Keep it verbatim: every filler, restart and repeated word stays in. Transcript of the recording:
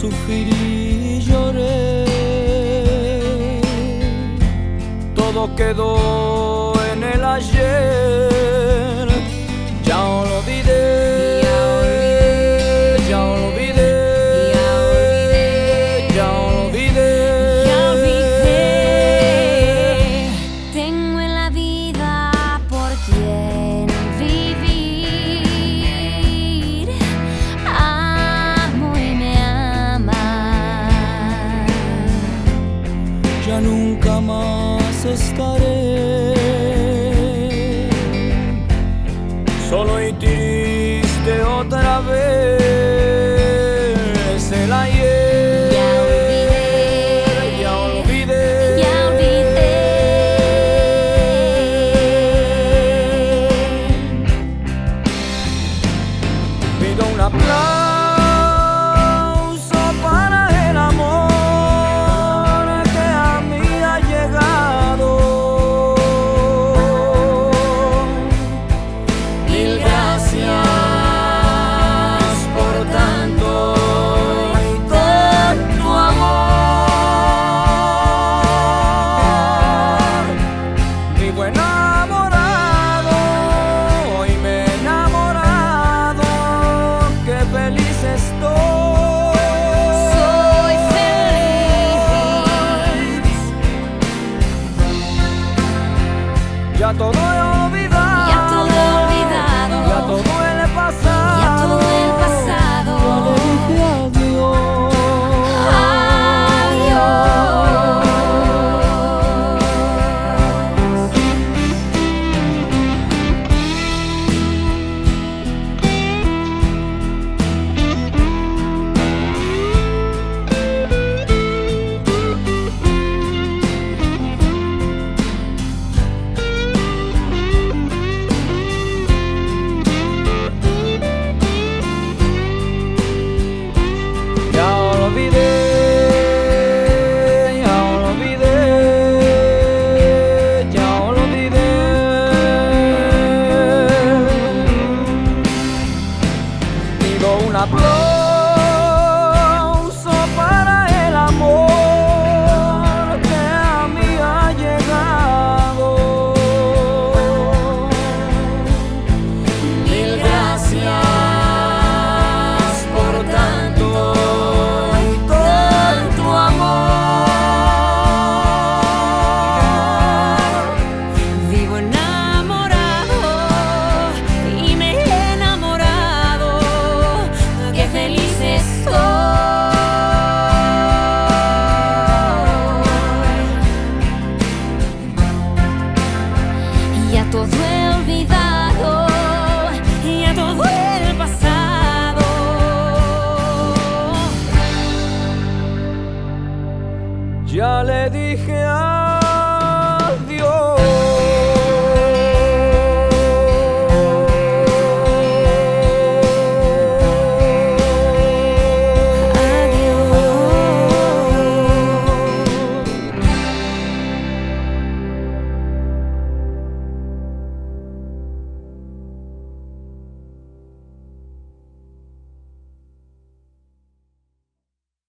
sufrí y lloré. Todo quedó en el ayer, ya lo olvidé, ya lo olvidé, ya lo olvidé, ya olvidé. Tengo en la vida por quien vivir, amo y me ama. Ya nunca más estaré solo y triste otra vez. El ayer Ya olvidé, ya olvidé, ya olvidé. pido un aplauso para el amor que a mí ha llegado. Mil gracias por tanto y tanto amor. Vivo enamorado y me he enamorado, qué feliz estoy. Soy feliz. Ya todo he olvidado, Ya todo he olvidado. ya todo el pasado, Ya todo el pasado. ya le dije adiós. Ya olvidé, ya olvidé, ya olvidé. Pido un aplauso para el amor que a mí ha llegado. Mil gracias por tanto y tanto amor. Vivo enamorado y me he enamorado, qué feliz estoy. Ya todo he olvidado, ya todo el pasado. Ya le dije a